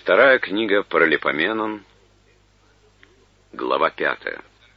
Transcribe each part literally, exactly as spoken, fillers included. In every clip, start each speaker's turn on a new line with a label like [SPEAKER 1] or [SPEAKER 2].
[SPEAKER 1] Вторая книга Паралипоменон, глава пятая.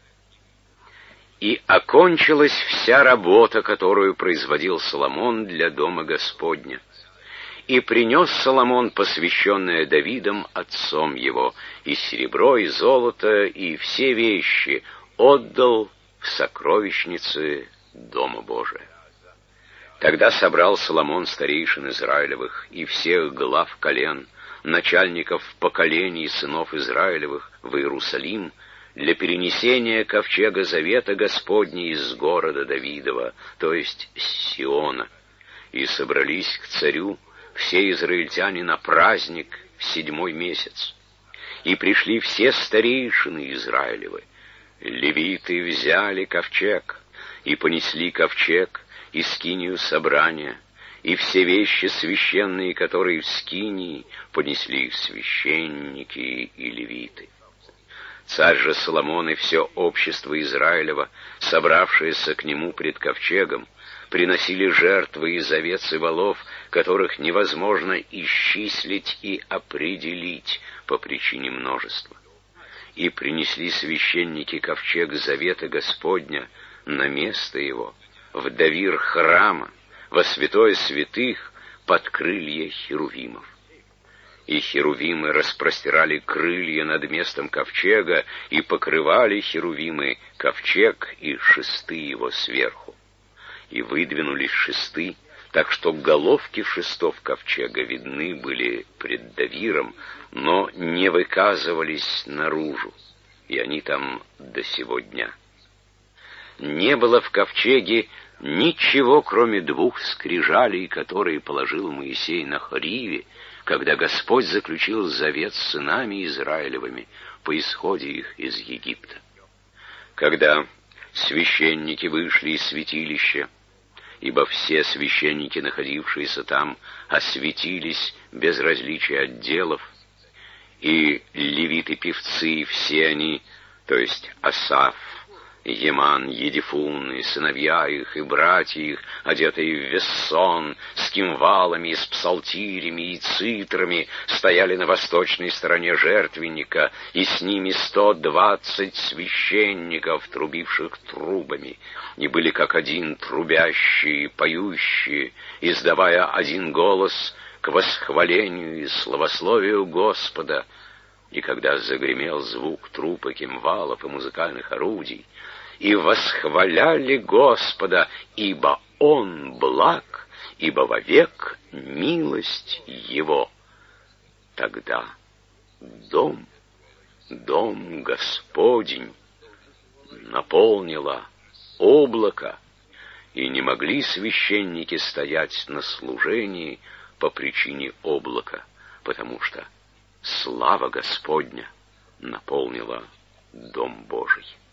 [SPEAKER 1] «И окончилась вся работа, которую производил Соломон для дома Господня. И принес Соломон, посвященное Давидом, отцом его, и серебро, и золото, и все вещи отдал в сокровищницы дома Божия. Тогда собрал Соломон старейшин Израилевых и всех глав колен, начальников поколений сынов Израилевых в Иерусалим, для перенесения ковчега завета Господня из города Давидова, то есть с Сиона, и собрались к царю все израильтяне на праздник в седьмой месяц. И пришли все старейшины Израилевы. Левиты взяли ковчег, и понесли ковчег, и скинию собрания, и все вещи священные, которые в скинии, понесли их священники и левиты. Царь же Соломон и все общество Израилева, собравшееся к нему пред ковчегом, приносили жертвы из овец и волов, которых невозможно исчислить и определить по причине множества. И принесли священники ковчег завета Господня на место его, в давир храма, во святое святых, под крылья херувимов. И херувимы распростирали крылья над местом ковчега, и покрывали херувимы ковчег и шесты его сверху. И выдвинулись шесты, так что головки шестов ковчега видны были пред давиром, но не выказывались наружу, и они там до сего дня. Не было в ковчеге ничего, кроме двух скрижалей, которые положил Моисей на Хориве, когда Господь заключил завет с сынами Израилевыми по исходе их из Египта. Когда священники вышли из святилища, ибо все священники, находившиеся там, осветились без различия отделов, и левиты-певцы, все они, то есть Асаф, Еман, Едифун, и сыновья их, и братья их, одетые в вессон, с кимвалами, и с псалтирями, и цитрами, стояли на восточной стороне жертвенника, и с ними сто двадцать священников, трубивших трубами, и были как один трубящие, поющие, издавая один голос к восхвалению и славословию Господа. И когда загремел звук труб и кимвалов и музыкальных орудий, и восхваляли Господа, ибо Он благ, ибо вовек милость Его, тогда дом, дом Господень наполнило облако, и не могли священники стоять на служении по причине облака, потому что слава Господня наполнила дом Божий.